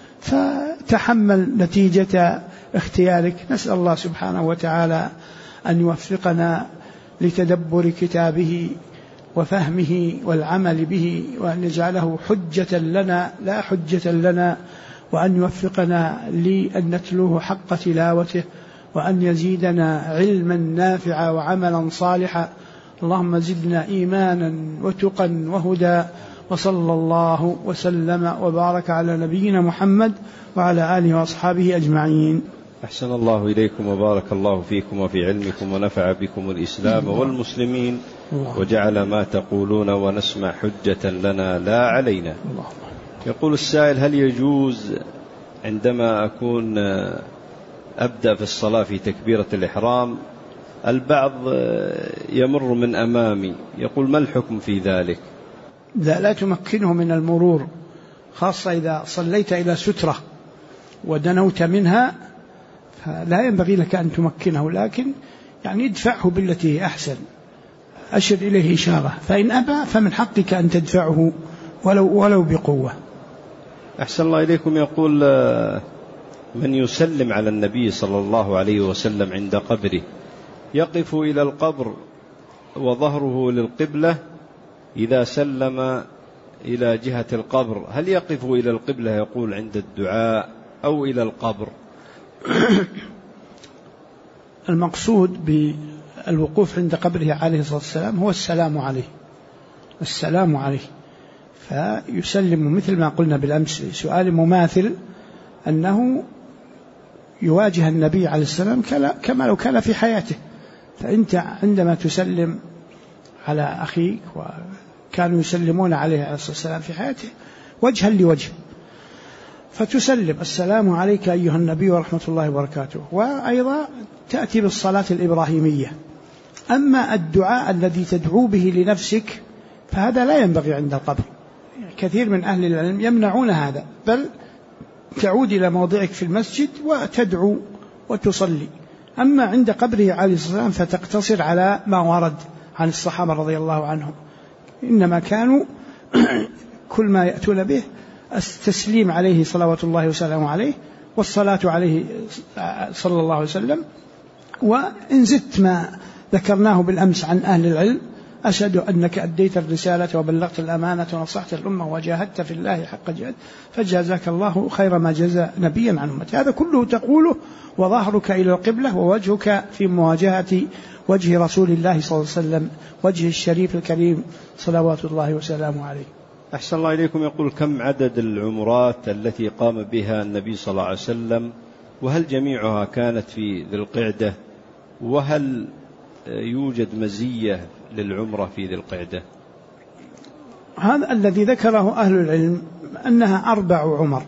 فتحمل نتيجة اختيارك. نسأل الله سبحانه وتعالى أن يوفقنا لتدبر كتابه وفهمه والعمل به، وأن يجعله حجة لنا لا حجة لنا، وأن يوفقنا لأن نتلوه حق تلاوته، وأن يزيدنا علما نافعا وعملا صالحا. اللهم زدنا إيمانا وتقا وهدى، وصلى الله وسلم وبارك على نبينا محمد وعلى آله وأصحابه أجمعين. أحسن الله إليكم وبارك الله فيكم وفي علمكم ونفع بكم الإسلام والمسلمين، وجعل ما تقولون ونسمع حجة لنا لا علينا. يقول السائل: هل يجوز عندما أكون أبدأ في الصلاة في تكبيرة الإحرام البعض يمر من أمامي، يقول ما الحكم في ذلك؟ لا تمكنه من المرور، خاصة إذا صليت إلى سترة ودنوت منها فلا ينبغي لك أن تمكنه، لكن يعني ادفعه بالتي أحسن، أشر إليه إشارة، فإن أبى فمن حقك أن تدفعه ولو بقوة. أحسن الله إليكم. يقول: من يسلم على النبي صلى الله عليه وسلم عند قبره يقف إلى القبر وظهره للقبلة، إذا سلم إلى جهة القبر هل يقف إلى القبلة يقول عند الدعاء أو إلى القبر؟ المقصود بالوقوف عند قبره عليه الصلاة والسلام هو السلام عليه، فيسلم مثل ما قلنا بالأمس سؤال مماثل، أنه يواجه النبي عليه السلام كما لو كان في حياته. فأنت عندما تسلم على أخيك، وكانوا يسلمون عليه الصلاة والسلام في حياته وجها لوجه، فتسلم السلام عليك أيها النبي ورحمة الله وبركاته. وأيضا تأتي بالصلاة الإبراهيمية. أما الدعاء الذي تدعو به لنفسك فهذا لا ينبغي عند القبر، كثير من أهل العلم يمنعون هذا، بل تعود إلى موضعك في المسجد وتدعو وتصلي. أما عند قبره عليه الصلاة والسلام فتقتصر على ما ورد عن الصحابة رضي الله عنهم، إنما كانوا كل ما يأتون به التسليم عليه صلوات الله وسلامه عليه والصلاة عليه صلى الله عليه وسلم. وإن زدت ما ذكرناه بالأمس عن أهل العلم: أشهد أنك أديت الرسالة وبلغت الأمانة ونصحت الأمة وجاهدت في الله حق جهاد فجازاك الله خير ما جزى نبيا عن أمته. هذا كله تقوله وظهرك إلى القبلة ووجهك في مواجهة وجه رسول الله صلى الله عليه وسلم، وجه الشريف الكريم صلوات الله وسلامه عليه. أحسن الله إليكم. يقول: كم عدد العمرات التي قام بها النبي صلى الله عليه وسلم، وهل جميعها كانت في ذي القعدة، وهل يوجد مزية للعمرة في ذي القعدة؟ هذا الذي ذكره أهل العلم أنها 4 عمر.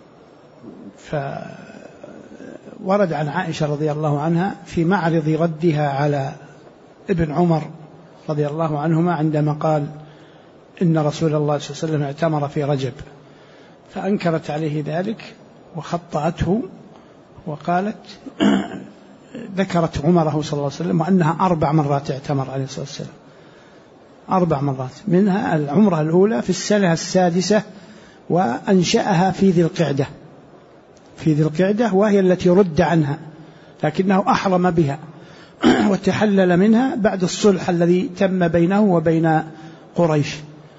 فورد عن عائشة رضي الله عنها في معرض ردها على ابن عمر رضي الله عنهما عندما قال إن رسول الله صلى الله عليه وسلم اعتمر في رجب، فأنكرت عليه ذلك وخطأته وقالت ذكرت عمره صلى الله عليه وسلم وأنها 4 مرات اعتمر عليه الصلاة والسلام، 4 مرات، منها العمرة الأولى في السنة السادسة وأنشأها في ذي القعدة وهي التي رد عنها، لكنه أحرم بها وتحلل منها بعد الصلح الذي تم بينه وبين قريش،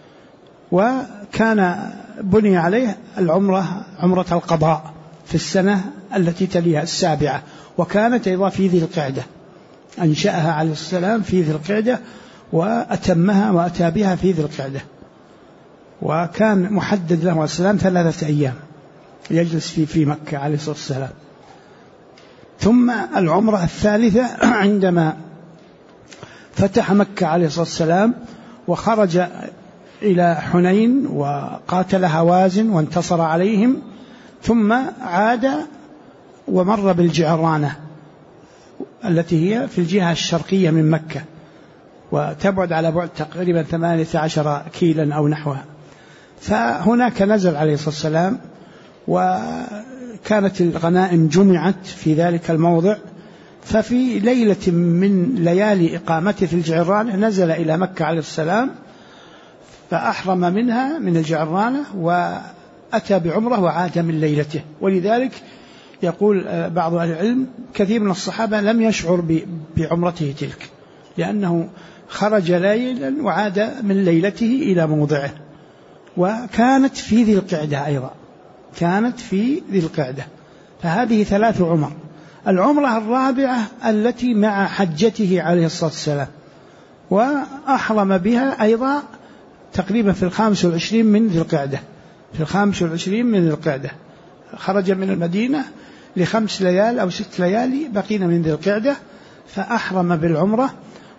وكان بني عليه عمرة القضاء في السنة التي تليها السابعة، وكانت أيضا في ذي القعدة، أنشأها عليه السلام في ذي القعدة وأتمها وأتى بها في ذي القعدة، وكان محدد له السلام 3 أيام يجلس في مكة عليه الصلاة والسلام. ثم العمرة الثالثة عندما فتح مكة عليه الصلاة والسلام وخرج إلى حنين وقاتل هوازن وانتصر عليهم، ثم عاد ومر بالجعرانة التي هي في الجهة الشرقية من مكة، وتبعد على بعد تقريبا 18 كيلا أو نحوها. فهناك نزل عليه الصلاة والسلام، وكانت الغنائم جمعت في ذلك الموضع، ففي ليلة من ليالي إقامته في الجعرانة نزل إلى مكة عليه السلام، فأحرم منها من الجعرانة وأتى بعمره وعاد من ليلته. ولذلك يقول بعض أهل العلم كثير من الصحابة لم يشعر بعمرته تلك، لأنه خرج ليلا وعاد من ليلته إلى موضعه. وكانت في ذي القعدة أيضا، كانت في ذي القعدة. فهذه 3 عمر. العمرة الرابعة التي مع حجته عليه الصلاة والسلام، وأحرم بها أيضا تقريبا في 25 من ذي القعدة، في 25 من ذي القعدة خرج من المدينة ل5 ليال أو 6 ليالي بقينا من ذي القعدة، فأحرم بالعمرة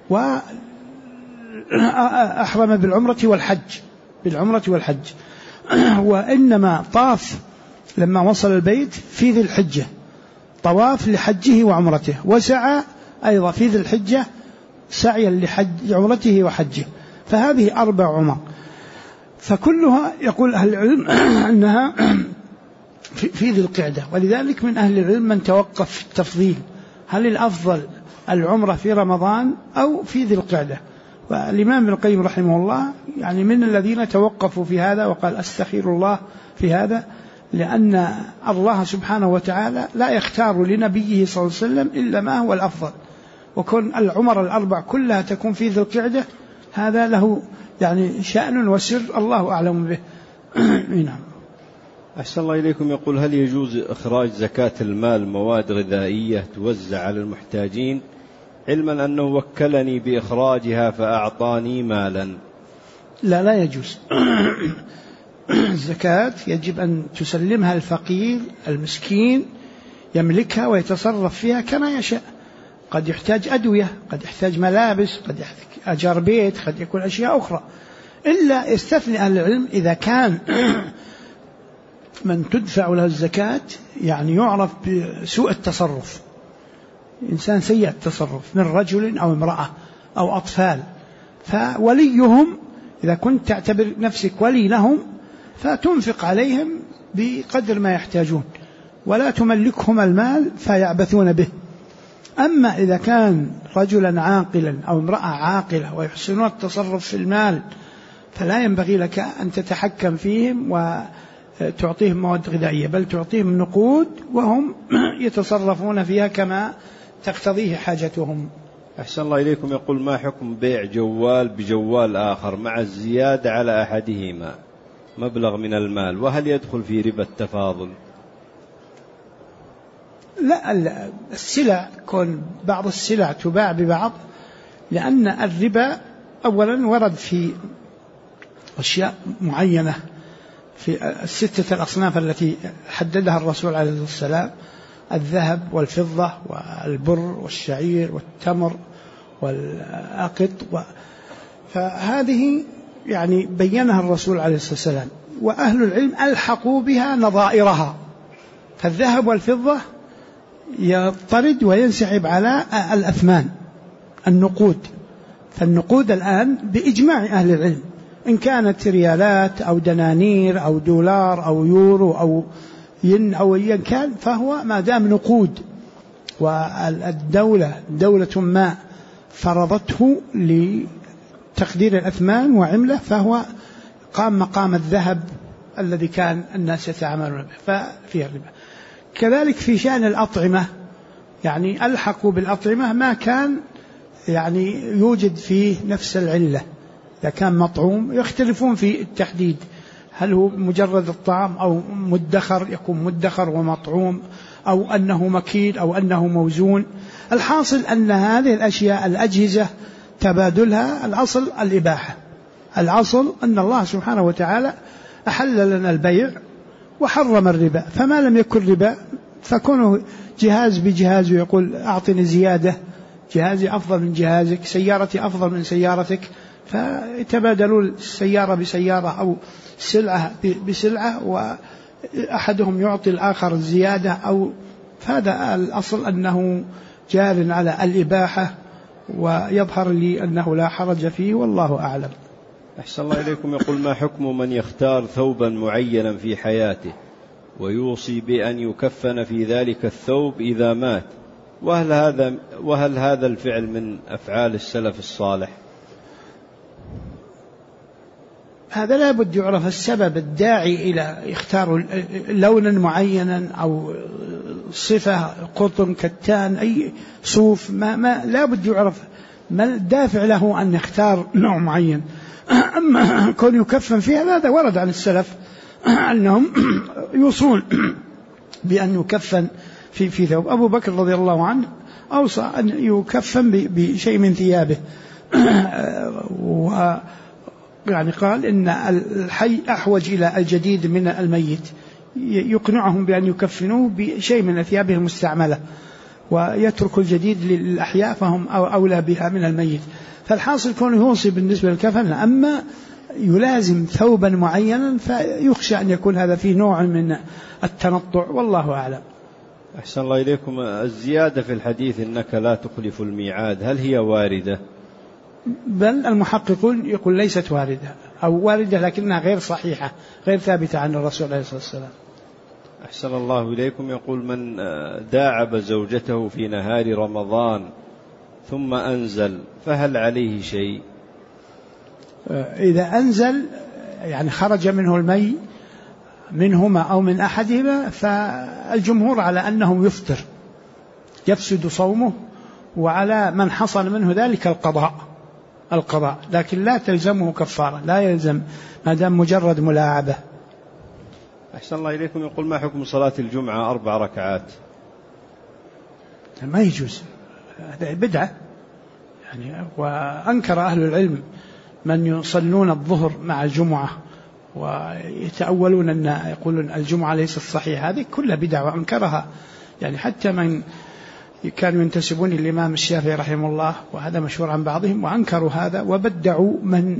وأحرم بالعمرة والحج وإنما طاف لما وصل البيت في ذي الحجة، طواف لحجه وعمرته، وسعى أيضا في ذي الحجة سعيا لعمرته وحجه. فهذه 4 عمر، فكلها يقول أهل العلم أنها في ذي القعدة. ولذلك من أهل العلم من توقف في التفضيل، هل الأفضل العمرة في رمضان أو في ذي القعدة؟ والإمام ابن القيم رحمه الله يعني من الذين توقفوا في هذا وقال أستخير الله في هذا، لأن الله سبحانه وتعالى لا يختار لنبيه صلى الله عليه وسلم إلا ما هو الأفضل، وكون العمر 4 كلها تكون في ذي القعدة هذا له يعني شأن وسر الله أعلم به. نعم. أحسن الله إليكم. يقول هل يجوز إخراج زكاة المال مواد غذائية توزع على المحتاجين، علما أنه وكلني بإخراجها فأعطاني مالا؟ لا يجوز. الزكاة يجب أن تسلمها الفقير المسكين يملكها ويتصرف فيها كما يشاء، قد يحتاج أدوية، قد يحتاج ملابس، قد يحتاج أجار بيت، قد يكون أشياء أخرى، إلا يستثني أهل العلم إذا كان من تدفع له الزكاة يعني يعرف بسوء التصرف، إنسان سيء التصرف من رجل أو امرأة أو أطفال، فوليهم إذا كنت تعتبر نفسك ولي لهم فتنفق عليهم بقدر ما يحتاجون ولا تملكهم المال فيعبثون به. أما إذا كان رجلا عاقلا أو امرأة عاقلة ويحسنون التصرف في المال فلا ينبغي لك أن تتحكم فيهم وتعطيهم مواد غذائية، بل تعطيهم نقود وهم يتصرفون فيها كما تقتضيه حاجتهم. أحسن الله إليكم. يقول ما حكم بيع جوال بجوال آخر مع الزيادة على أحدهما مبلغ من المال، وهل يدخل في ربا التفاضل؟ لا، السلع كون بعض السلع تباع ببعض، لأن الربا أولا ورد في أشياء معينة في 6 الأصناف التي حددها الرسول عليه الصلاة والسلام: الذهب والفضة والبر والشعير والتمر والأقط، فهذه يعني بينها الرسول عليه الصلاة والسلام، وأهل العلم ألحقوا بها نظائرها، فالذهب والفضة يطرد وينسحب على الأثمان النقود. فالنقود الآن بإجماع أهل العلم إن كانت ريالات أو دنانير أو دولار أو يورو أو ين أو أيا كان، فهو ما دام نقود والدولة دولة ما فرضته لتقدير الأثمان وعمله، فهو قام مقام الذهب الذي كان الناس يتعاملون به، ففيه الربا. كذلك في شأن الأطعمة، يعني ألحقوا بالأطعمة ما كان يعني يوجد فيه نفس العلة. إذا كان مطعوم يختلفون في التحديد، هل هو مجرد الطعام أو مدخر، يكون مدخر ومطعوم، أو أنه مكيل أو أنه موزون. الحاصل أن هذه الأشياء الأجهزة تبادلها الأصل الإباحة. الأصل أن الله سبحانه وتعالى أحل لنا البيع وحرم الربا، فما لم يكن ربا فكونه جهاز بجهاز ويقول أعطني زيادة، جهازي أفضل من جهازك، سيارتي أفضل من سيارتك، فيتبادلون السيارة بسيارة أو سلعة بسلعة، وأحدهم يعطي الآخر الزيادة، أو فهذا الأصل أنه جار على الإباحة، ويظهر لي أنه لا حرج فيه، والله أعلم. أحسن الله إليكم. يقول: ما حكم من يختار ثوبا معينا في حياته ويوصي بأن يكفن في ذلك الثوب إذا مات، وهل هذا الفعل من أفعال السلف الصالح؟ هذا لا بد يعرف السبب الداعي إلى اختار لونا معينا أو صفة، قطن، كتان، أي صوف، ما لا بد يعرف ما الدافع له أن يختار نوع معين. أما كون يكفن فيها هذا ورد عن السلف أنهم يوصون بأن يكفن في ثوب. أبو بكر رضي الله عنه أوصى أن يكفن بشيء من ثيابه، ويعني قال إن الحي أحوج إلى الجديد من الميت، يقنعهم بأن يكفنوه بشيء من ثيابه المستعملة، ويترك الجديد للأحياء فهم أولى بها من الميت. فالحاصل كونه يوصي بالنسبة للكفن، أما يلازم ثوبا معينا فيخشى أن يكون هذا فيه نوع من التنطع، والله أعلم. أحسن الله إليكم. الزيادة في الحديث إنك لا تخلف الميعاد، هل هي واردة؟ بل المحققون يقول ليست واردة، أو واردة لكنها غير صحيحة، غير ثابتة عن الرسول عليه الصلاة والسلام. أحسن الله إليكم. يقول: من داعب زوجته في نهار رمضان ثم أنزل فهل عليه شيء؟ إذا أنزل يعني خرج منه المي منهما أو من أحدهما، فالجمهور على أنه يفطر، يفسد صومه، وعلى من حصل منه ذلك القضاء، لكن لا تلزمه كفارة، لا يلزم ما دام مجرد ملاعبة. أحسن الله إليكم. يقول: ما حكم صلاة الجمعة 4 ركعات؟ ما يجوز، هذا بدعة يعني. وأنكر أهل العلم من يصلون الظهر مع الجمعة ويتأولون أن يقولون الجمعة ليست صحيحة، هذه كلها بدعة وأنكرها يعني. حتى من كانوا ينتسبون للإمام الشافعي رحمه الله، وهذا مشهور عن بعضهم، وأنكروا هذا وبدعوا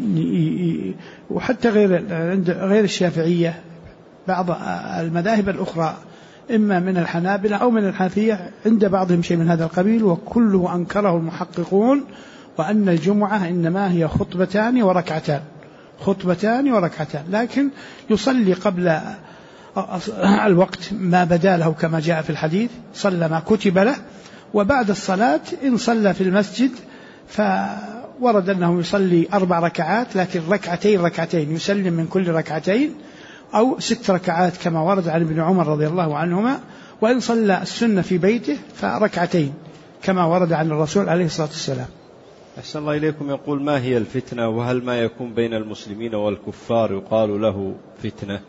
وحتى غير الشافعية بعض المذاهب الأخرى، إما من الحنابلة أو من الحنفية، عند بعضهم شيء من هذا القبيل، وكله أنكره المحققون، وأن الجمعة إنما هي خطبتان وركعتان، لكن يصلي قبل الوقت ما بدا له كما جاء في الحديث، صلى ما كتب له، وبعد الصلاة إن صلى في المسجد فورد أنه يصلي 4 ركعات، لكن ركعتين يسلم من كل ركعتين، أو 6 ركعات كما ورد عن ابن عمر رضي الله عنهما، وإن صلى السنة في بيته فركعتين كما ورد عن الرسول عليه الصلاة والسلام. أحسن الله إليكم. يقول: ما هي الفتنة، وهل ما يكون بين المسلمين والكفار يقال له فتنة؟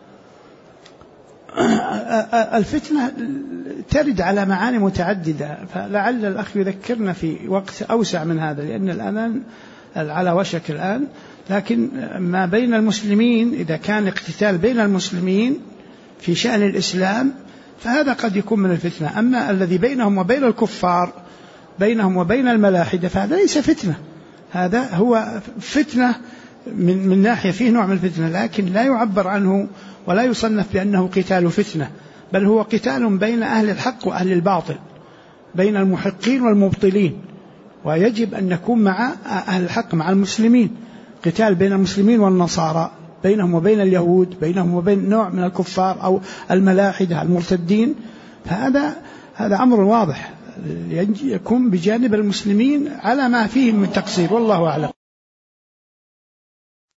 الفتنة ترد على معاني متعددة، فلعل الأخ يذكرنا في وقت أوسع من هذا، لأن الآن على وشك الآن. لكن ما بين المسلمين إذا كان اقتتال بين المسلمين في شأن الإسلام فهذا قد يكون من الفتنة. أما الذي بينهم وبين الكفار، بينهم وبين الملاحدة، فهذا ليس فتنة، هذا هو فتنة من ناحية فيه نوع من الفتنة، لكن لا يعبر عنه ولا يصنف بأنه قتال فتنة، بل هو قتال بين أهل الحق وأهل الباطل، بين المحقين والمبطلين. ويجب أن نكون مع أهل الحق، مع المسلمين، قتال بين المسلمين والنصارى، بينهم وبين اليهود، بينهم وبين نوع من الكفار أو الملاحدة المرتدين. فهذا أمر واضح، يكون بجانب المسلمين على ما فيهم من تقصير، والله أعلم.